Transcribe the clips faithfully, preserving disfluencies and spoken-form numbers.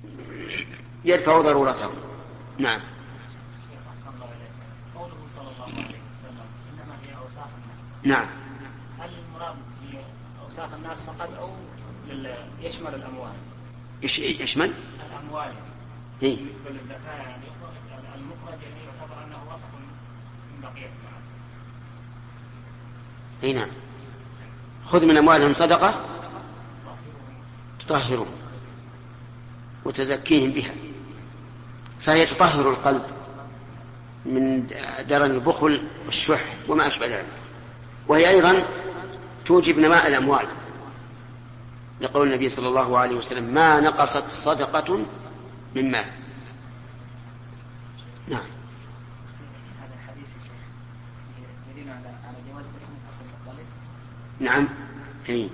يدفع ضرورته. نعم. قوله صلى الله عليه وسلم إنما هي أوساخ الناس. نعم. هل المراد بأوساخ الناس فقط أو يشمل الأموال؟ يشمل الأموال. إيه؟ بالنسبة للزكاة يعني المخرج يعني يعتبر أنه وسخ من بقية المال. أي نعم. خذ من أموالهم صدقة تطهرهم وتزكيهم بها، فهي تطهر القلب من درن البخل والشح وما أشبه ذلك، وهي أيضا توجب نماء الأموال، لقول النبي صلى الله عليه وسلم ما نقصت صدقة من مال. نعم. هذا الحديث يدل على جواز تسمية عبد المطلب. نعم. أي.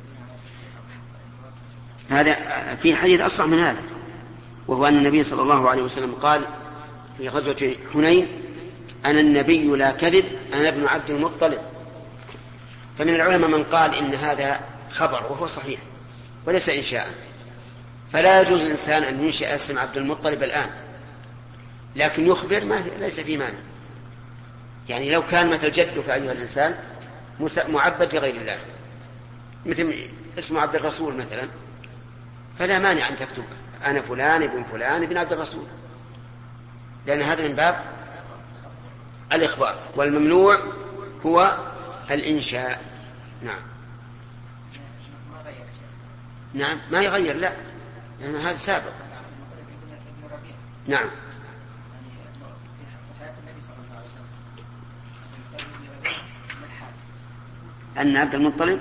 هذا في حديث أصح من هذا، وهو أن النبي صلى الله عليه وسلم قال في غزوة حنين أنا النبي لا كذب أنا ابن عبد المطلب. فمن العلماء من قال إن هذا خبر وهو صحيح وليس إنشاء، فلا يجوز الإنسان أن ينشئ اسم عبد المطلب الآن، لكن يخبر ما ليس في مانع. يعني لو كان مثل جدك أيها الإنسان معبد لغير الله مثل اسم عبد الرسول مثلا، فلا مانع أن تكتب أنا فلان ابن فلان ابن عبد الرسول، لأن هذا من باب الإخبار، والممنوع هو الإنشاء. نعم. نعم ما يغير، لا، لأن هذا سابق. نعم. أن عبد المطلب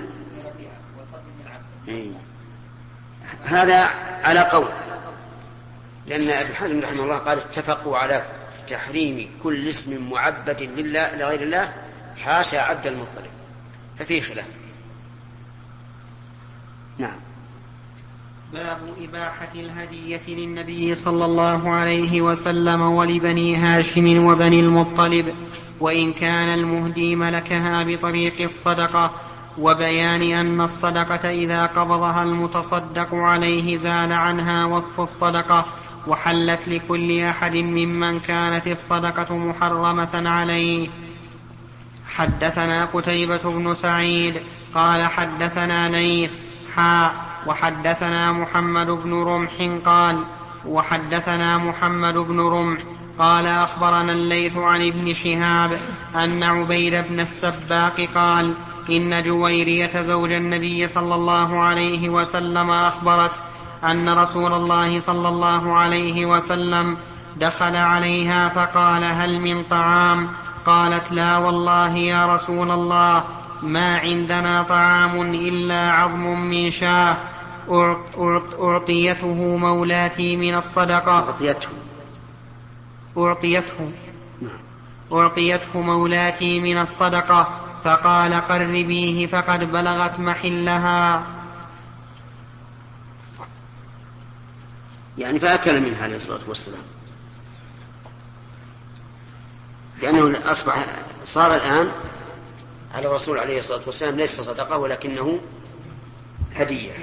إيه. هذا على قول، لأن ابن حزم رحمه الله قال اتفقوا على تحريم كل اسم معبد لله لغير الله حاشا عبد المطلب، ففيه خلاف. نعم. باب إباحة الهدية للنبي صلى الله عليه وسلم ولبني هاشم وبني المطلب، وإن كان المهدي ملكها بطريق الصدقة، وبيان أن الصدقة إذا قبضها المتصدق عليه زال عنها وصف الصدقة وحلت لكل أحد ممن كانت الصدقة محرمة عليه. حدثنا قتيبة بن سعيد قال حدثنا ليث حاء وحدثنا محمد بن رمح قال وحدثنا محمد بن رمح قال أخبرنا الليث عن ابن شهاب أن عبيد بن السباق قال إن جويرية زوج النبي صلى الله عليه وسلم أخبرت أن رسول الله صلى الله عليه وسلم دخل عليها فقال هل من طعام؟ قالت لا والله يا رسول الله ما عندنا طعام إلا عظم من شاه أعطيته مولاتي من الصدقة. أعطيته أعطيته أعطيته مولاتي من الصدقة، فقال قربيه فقد بلغت محلها. يعني فأكل منها عليه الصلاة والسلام، لأنه أصبح صار الآن على الرسول عليه الصلاة والسلام ليس صدقة ولكنه هدية.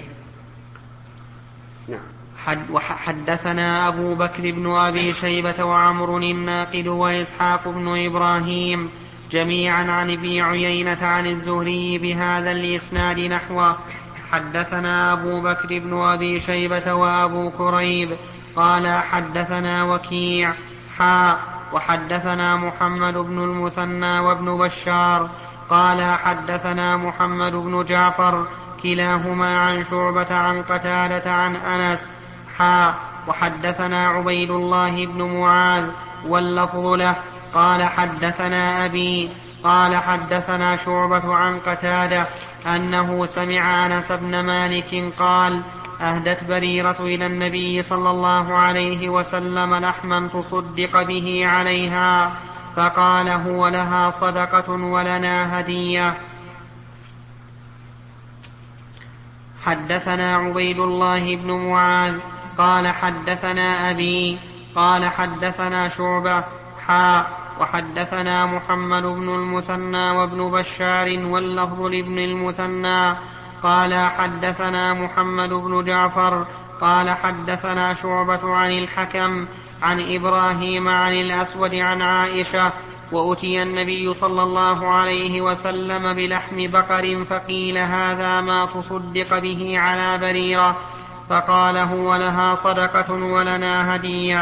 نعم. وحدثنا أبو بكر بن أبي شيبة وعمر الناقد وإسحاق بن إبراهيم جميعا عن ابن عيينة عن الزهري بهذا الإسناد نحوه. حدثنا أبو بكر بن أبي شيبة وأبو كريب قال حدثنا وكيع حاء وحدثنا محمد بن المثنى وابن بشار قال حدثنا محمد بن جعفر كلاهما عن شعبة عن قتادة عن أنس حاء وحدثنا عبيد الله بن معاذ واللفظ له قال حدثنا أبي قال حدثنا شعبة عن قتادة أنه سمع أنس بن مالك قال أهدت بريرة إلى النبي صلى الله عليه وسلم لحما تصدق به عليها، فقال هو لها صدقة ولنا هدية. حدثنا عبيد الله بن معاذ قال حدثنا أبي قال حدثنا شعبة حاء وحدثنا محمد بن المثنى وابن بشار واللفظ لابن المثنى قال حدثنا محمد بن جعفر قال حدثنا شعبة عن الحكم عن إبراهيم عن الأسود عن عائشة وأتي النبي صلى الله عليه وسلم بلحم بقر فقيل هذا ما تصدق به على بريرة فقال هو لها صدقة ولنا هدية.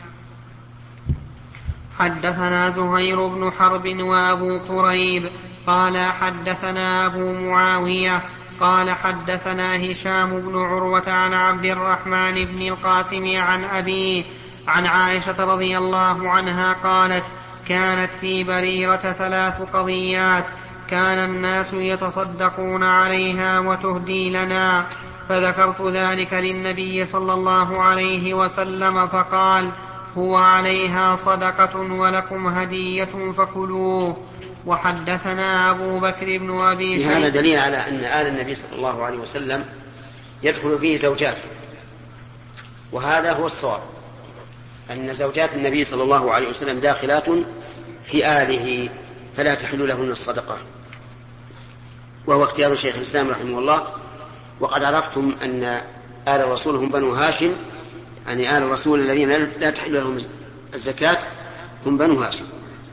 حدثنا زهير بن حرب وأبو كريب قال حدثنا أبو معاوية قال حدثنا هشام بن عروة عن عبد الرحمن بن القاسم عن أبيه عن عائشة رضي الله عنها قالت كانت في بريرة ثلاث قضيات كان الناس يتصدقون عليها وتهدي لنا فذكرت ذلك للنبي صلى الله عليه وسلم فقال هو عليها صدقة ولكم هدية فكلوه. وحدثنا أبو بكر بن أبي شيبة. هذا دليل على أن آل النبي صلى الله عليه وسلم يدخل فيه زوجاته، وهذا هو الصواب، أن زوجات النبي صلى الله عليه وسلم داخلات في آله فلا تحل لهن الصدقة، وهو اختيار شيخ الإسلام رحمه الله. وقد عرفتم أن آل الرسول هم بنو هاشم، يعني آل الرسول الذين لا تحل لهم الزكاة هم بنو هاشم.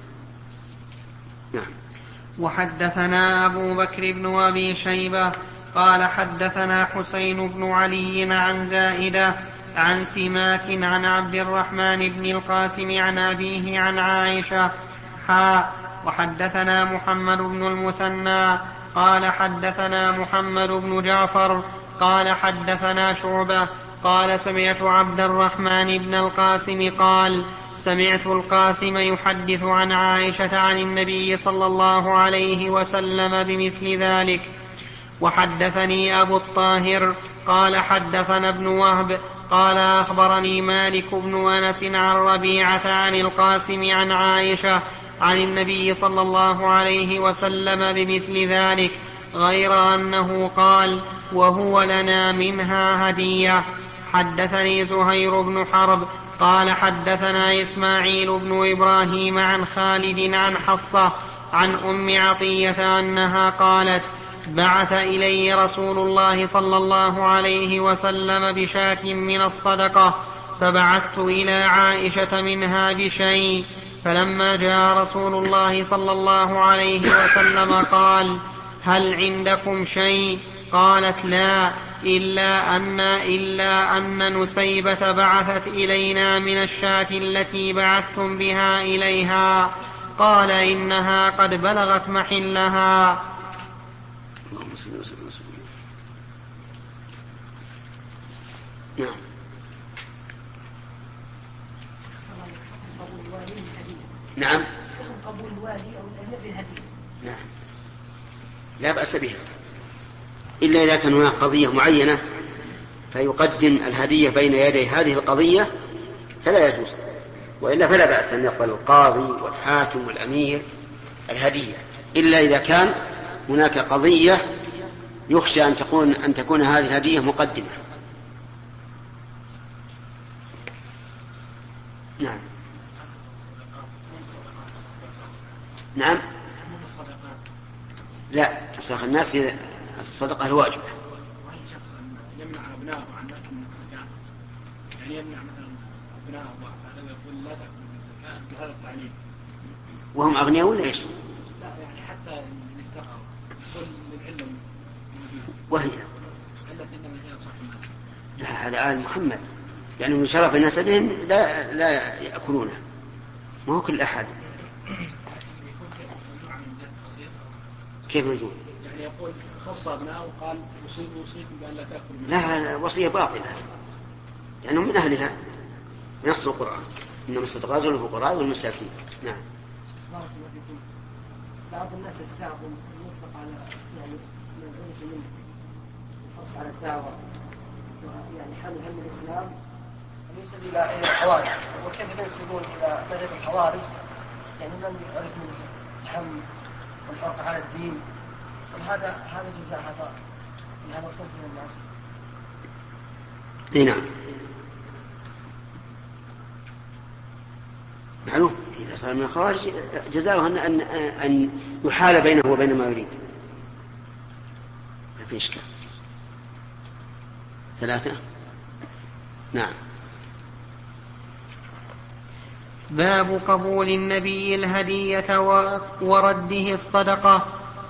نعم. وحدثنا أبو بكر بن أبي شيبة قال حدثنا حسين بن علي عن زائدة عن سماك عن عبد الرحمن بن القاسم عن أبيه عن عائشة حاء. وحدثنا محمد بن المثنى قال حدثنا محمد بن جعفر قال حدثنا شعبة قال سمعت عبد الرحمن بن القاسم قال سمعت القاسم يحدث عن عائشة عن النبي صلى الله عليه وسلم بمثل ذلك. وحدثني أبو الطاهر قال حدثنا ابن وهب قال أخبرني مالك بن أنس عن ربيعة عن القاسم عن عائشة عن النبي صلى الله عليه وسلم بمثل ذلك غير أنه قال وهو لنا منها هدية. حدثني زهير بن حرب قال حدثنا إسماعيل بن إبراهيم عن خالد عن حفصة عن أم عطية أنها قالت بعث إلي رسول الله صلى الله عليه وسلم بشاة من الصدقة فبعثت إلى عائشة منها بشيء، فلما جاء رسول الله صلى الله عليه وسلم قال هل عندكم شيء؟ قالت لا إلا أن, إلا أن نسيبة بعثت إلينا من الشاة التي بعثتم بها إليها. قال إنها قد بلغت محلها. نعم. نعم. قبول الوالي أو الأهل بالهدية. نعم. لا بأس بها، إلا إذا كان هناك قضية معينة فيقدم الهدية بين يدي هذه القضية فلا يجوز، وإلا فلا بأس أن يقبل القاضي والحاكم والأمير الهدية، إلا إذا كان هناك قضية يخشى أن تكون, أن تكون هذه الهدية مقدمة. نعم. نعم. لا، صدق الناس الصدقة الواجبة. يمنع أبناءه عن أكل من الزكاة، يعني يمنع مثلا أبناءه وهذا يقول لا تأكل من الزكاة بهذا التعليم. وهم أغنياء ولا إيش؟ لا، يعني حتى إن اتقوا يقول للعلة وهي علة إنما هي صح الناس. لا، هذا آل محمد، يعني من شرف الناس بهم لا لا يأكلونه، ما هو كل أحد. كيف نجول؟ يعني يقول خص أبناءه وقال وصيكم بأن لا تأكل من لا، وصية باطلة لأنهم من أهلها، نص القرآن إنما الصدقات للفقراء والمساكين. نعم. بعض الناس يستعظم يطلق على يعني من ذلك منه الحرص على الدعوة يعني حمل هم الإسلام ليس إلى الحوارج، وكيف ينسبون إلى مذهب الحوارج يعني من يعرف منه الهم والحرق على الدين، وهذا هذا جزاء هذا من هذا الصنف من الناس. اي نعم، معلوم إذا صار من الخوارج جزاؤه أن, أن, أن يحال بينه وبين ما يريد، في إشكال. ثلاثة. نعم. باب قبول النبي الهدية ورده الصدقة.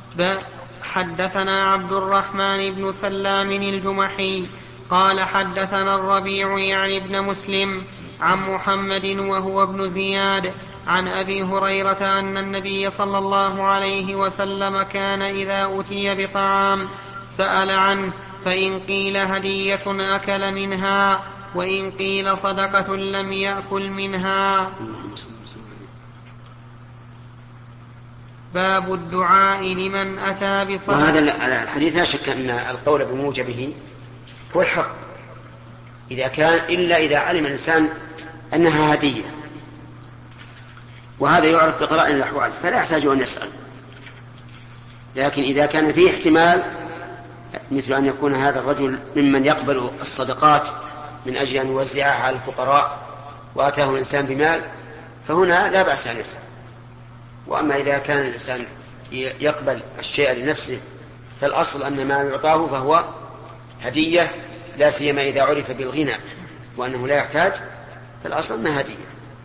حدثنا عبد الرحمن بن سلام الجمحي قال حدثنا الربيع يعني ابن مسلم عن محمد وهو ابن زياد عن أبي هريرة أن النبي صلى الله عليه وسلم كان إذا أتي بطعام سأل عنه، فإن قيل هدية أكل منها، وإن قيل صدقة لم يأكل منها. باب الدعاء لمن أتى بصدقة. وهذا الحديث لا شك أن القول بموجبه هو الحق إذا كان إلا إذا علم الإنسان أنها هدية، وهذا يعرف بقرائن الأحوال فلا يحتاج أن يسأل. لكن إذا كان فيه احتمال مثل أن يكون هذا الرجل ممن يقبل الصدقات من أجل أن يوزعها على الفقراء وأتاه الإنسان بمال، فهنا لا بأس أن يسأل. وأما إذا كان الإنسان يقبل الشيء لنفسه فالأصل أن ما يعطاه فهو هدية، لا سيما إذا عرف بالغنى وأنه لا يحتاج، فالأصل أنها هدية.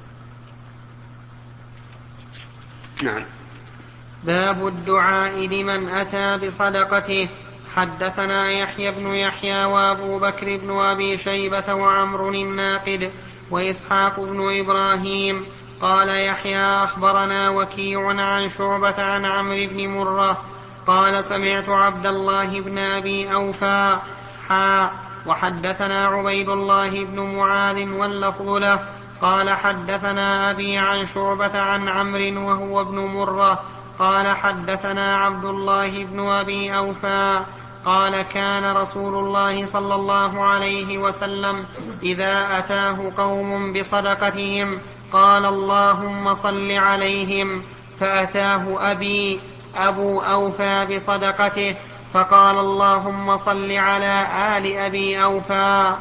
نعم. باب الدعاء لمن أتى بصدقته. حدثنا يحيى بن يحيى وأبو بكر بن أبي شيبة وعمر الناقد وإسحاق بن إبراهيم. قال يحيى أخبرنا وكيع عن شعبة عن عمرو بن مرة قال سمعت عبد الله بن أبي أوفى حا وحدثنا عبيد الله بن معاذ واللفظ له قال حدثنا أبي عن شعبة عن عمرو وهو ابن مرة قال حدثنا عبد الله بن أبي أوفى قال كان رسول الله صلى الله عليه وسلم إذا أتاه قوم بصدقتهم قال اللهم صل عليهم، فأتاه أبي أبو أوفى بصدقته فقال اللهم صل على آل أبي أوفى.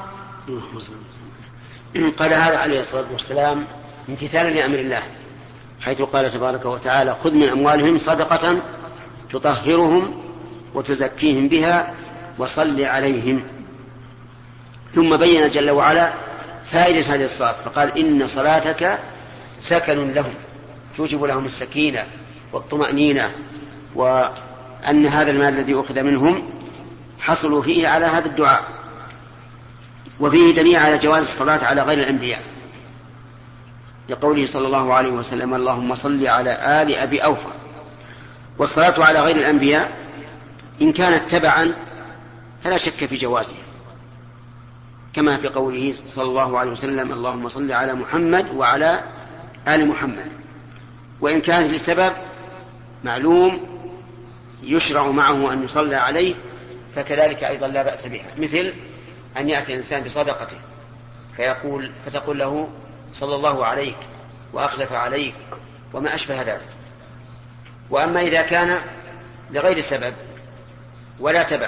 قال هذا عليه الصلاة والسلام امتثالا لأمر الله، حيث قال تبارك وتعالى خذ من أموالهم صدقة تطهرهم وتزكيهم بها وصل عليهم. ثم بين جل وعلا فائدة هذه الصلاة فقال إن صلاتك سكن لهم، توجب لهم السكينة والطمأنينة، وأن هذا المال الذي أخذ منهم حصلوا فيه على هذا الدعاء. وفيه دليل على جواز الصلاة على غير الأنبياء لقوله صلى الله عليه وسلم اللهم صل على آل أبي أوفى. والصلاة على غير الأنبياء إن كانت تبعا فلا شك في جوازها، كما في قوله صلى الله عليه وسلم اللهم صل على محمد وعلى آل محمد. وإن كانت لسبب معلوم يشرع معه أن يصلى عليه فكذلك أيضا لا بأس بها، مثل أن يأتي الإنسان بصدقته فيقول فتقول له صلى الله عليك وأخلف عليك وما أشبه ذلك. وأما إذا كان لغير سبب ولا تبع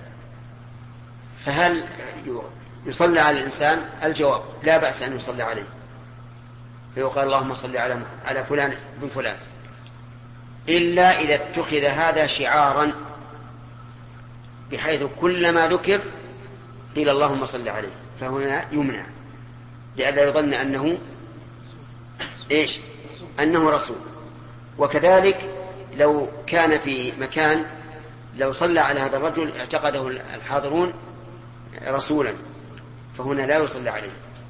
فهل يصلى على الإنسان؟ الجواب لا بأس أن يصلى عليه، فيقال اللهم صل على على فلان بن فلان، إلا إذا اتخذ هذا شعارا بحيث كلما ذكر قيل اللهم صل عليه، فهنا يمنع لئلا يظن أنه إيش أنه رسول. وكذلك لو كان في مكان لو صلى على هذا الرجل اعتقده الحاضرون رسولا فهنا لا يصلى عليه.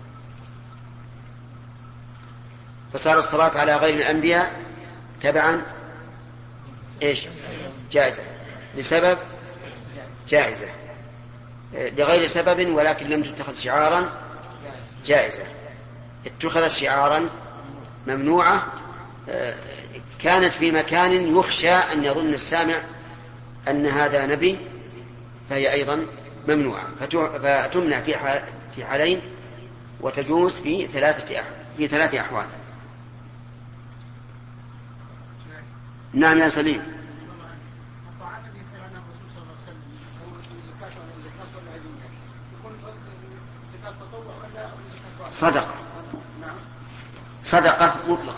فصار الصلاة على غير الأنبياء تبعا إيش جائزة، لسبب جائزة، لغير سبب ولكن لم تتخذ شعارا جائزة. اتخذت شعارا ممنوعة كانت في مكان يخشى أن يظن السامع أن هذا نبي فهي أيضا ممنوعة، فتمنع في في حالين وتجوز في ثلاثة في ثلاثة أحوال. نعم يا سليم. صدقة صدقة مطلقة.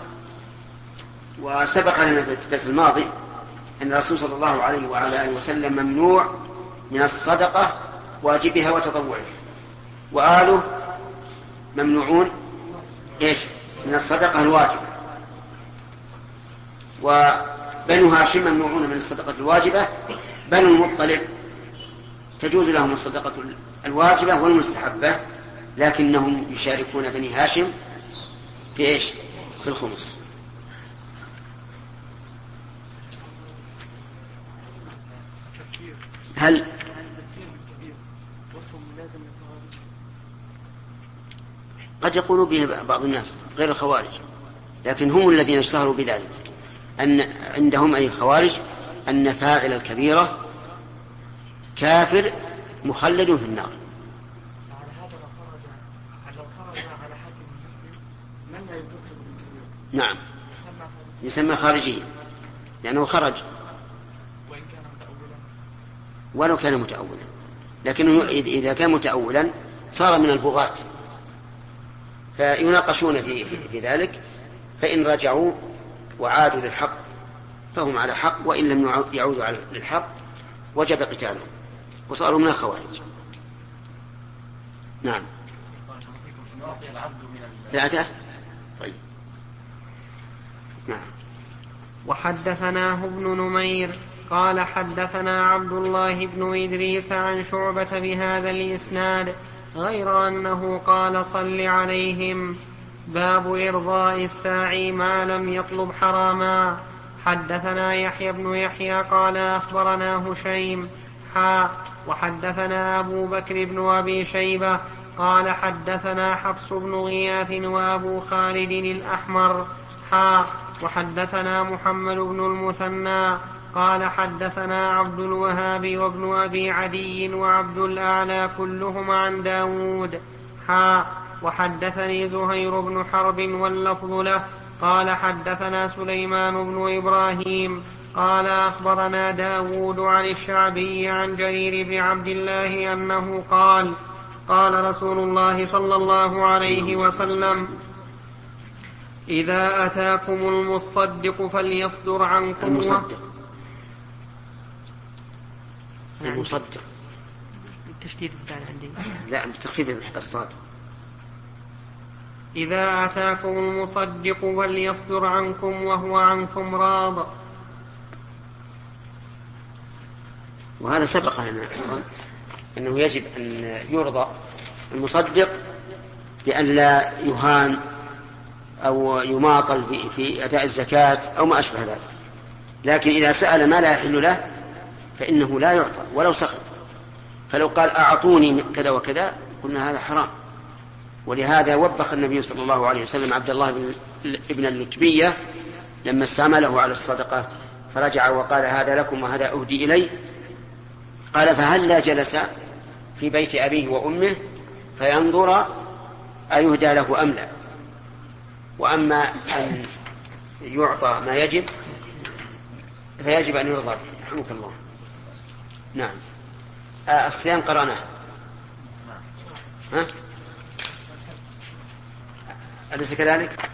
وسبق لنا في الدرس الماضي أن الرسول صلى الله عليه وعلى آله وسلم ممنوع من الصدقة واجبها وتطوعها، وآله ممنوعون إيش من الصدقة الواجبة، وبنو هاشم ممنوعون من الصدقة الواجبة. بنو المطلب تجوز لهم الصدقة الواجبة والمستحبة، لكنهم يشاركون بني هاشم في إيش في الخمس. هل قد يقول به بعض الناس غير الخوارج، لكن هم الذين اشتهروا بذلك، أن عندهم أي الخوارج أن فاعل الكبيرة كافر مخلد في النار. نعم يسمى خارجيا لأنه خرج ولو كان متأولا، لكنه إذا كان متأولا صار من البغاة، فيناقشون في, في ذلك، فإن رجعوا وعادوا للحق فهم على حق، وإن لم يعودوا للحق وجب قتالهم وصاروا من الخوارج. نعم ثلاثة. طيب نعم. وحدثناه ابن نمير قال حدثنا عبد الله بن إدريس عن شعبة بهذا الإسناد غير أنه قال صل عليهم. باب إرضاء الساعي ما لم يطلب حراما. حدثنا يحيى بن يحيى قال أخبرنا هشيم حا وحدثنا أبو بكر بن أبي شيبة قال حدثنا حفص بن غياث وأبو خالد الأحمر حا وحدثنا محمد بن المثنى قال حدثنا عبد الوهاب وابن أبي عدي وعبد الأعلى كلهم عن داود حا وحدثني زهير بن حرب واللفظ له قال حدثنا سليمان بن إبراهيم قال أخبرنا داود عن الشعبي عن جرير بن عبد الله أنه قال قال رسول الله صلى الله عليه وسلم إذا أتاكم المصدق فليصدر عنكم المصدق المصدق التشديد الثاني عندي لا بتخفيف الصاد. إذا أتاكم المصدق فليصدر عنكم وهو عنكم راض. وهذا سبق لنا أيضا أنه يجب أن يرضى المصدق بأن لا يهان أو يماطل في, في أداء الزكاة أو ما أشبه ذلك، لكن إذا سأل ما لا يحل له فإنه لا يعطى ولو سخط. فلو قال أعطوني كذا وكذا قلنا هذا حرام. ولهذا وبخ النبي صلى الله عليه وسلم عبد الله بن اللتبية لما استعمله على الصدقة فرجع وقال هذا لكم وهذا أهدي إلي، قال فهل لا جلس في بيت أبيه وأمه فينظر أيهدى له أم لا. وأما أن يعطى ما يجب فيجب أن يرضى به. رحمك الله. نعم. آه الصيام قرأناه. ها؟ أليس كذلك؟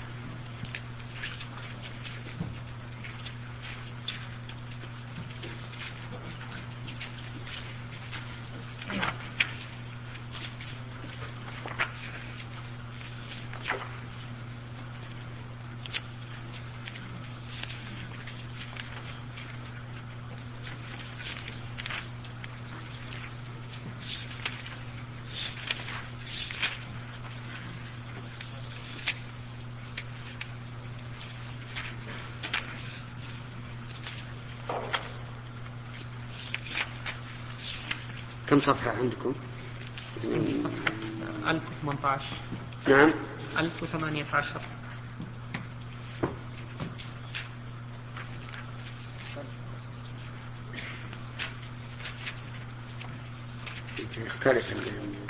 كم صفحة عندكم؟ صفحة ألف وثمانية عشر. نعم ألف وثمانية عشر. يختلف.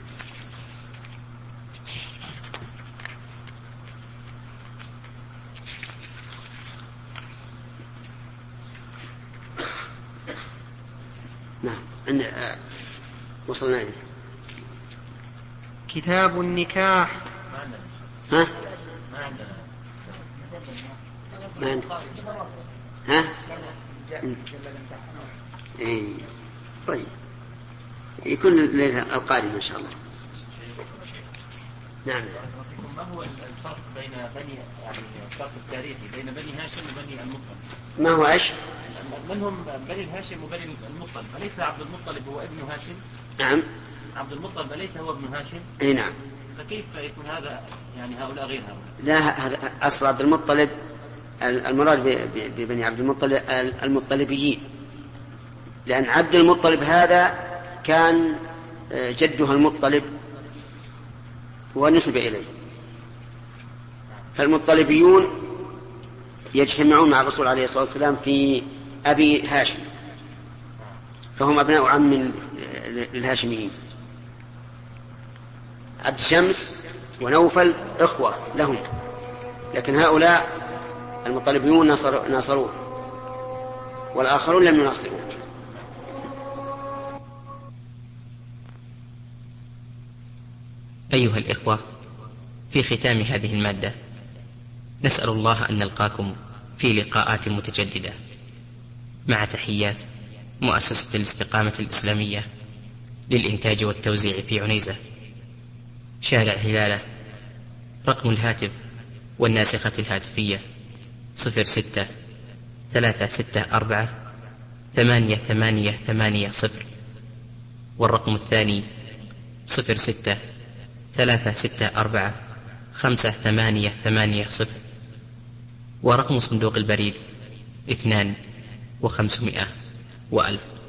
نعم وصلنا إليه. كتاب النكاح. ها؟ ما عندنا. ها؟ إيه. طيب يكون الليلة القادمة إن شاء الله. نعم. ما هو الفرق بين بني يعني الفرق التاريخي بين بني هاشم وبني المطلب؟ ما هو إيش؟ من هم بني هاشم وبني المطلب؟ أليس عبد المطلب هو ابن هاشم؟ نعم. عبد المطلب أليس هو ابن هاشم؟ أي نعم. فكيف يكون هذا يعني هؤلاء غير هؤلاء؟ لا، هذا أصل عبد المطلب، المراد ببني عبد المطلب المطلبيين، لأن عبد المطلب هذا كان جدها المطلب ونسب إليه، فالمطلبيون يجتمعون مع الرسول عليه الصلاة والسلام في أبي هاشم، فهم أبناء عم للهاشميين. عبد الشمس ونوفل إخوة لهم، لكن هؤلاء المطلبيون ناصروه والآخرون لم يناصروه. أيها الإخوة، في ختام هذه المادة نسأل الله أن نلقاكم في لقاءات متجددة، مع تحيات مؤسسة الاستقامة الإسلامية للإنتاج والتوزيع في عنيزة، شارع هلالة. رقم الهاتف والناسخة الهاتفية صفر ستة ثلاثة ستة أربعة ثمانية ثمانية ثمانية صفر، والرقم الثاني صفر ستة ثلاثة ستة أربعة خمسة ثمانية ثمانية صفر، ورقم صندوق البريد اثنان وخمسمائة وألف.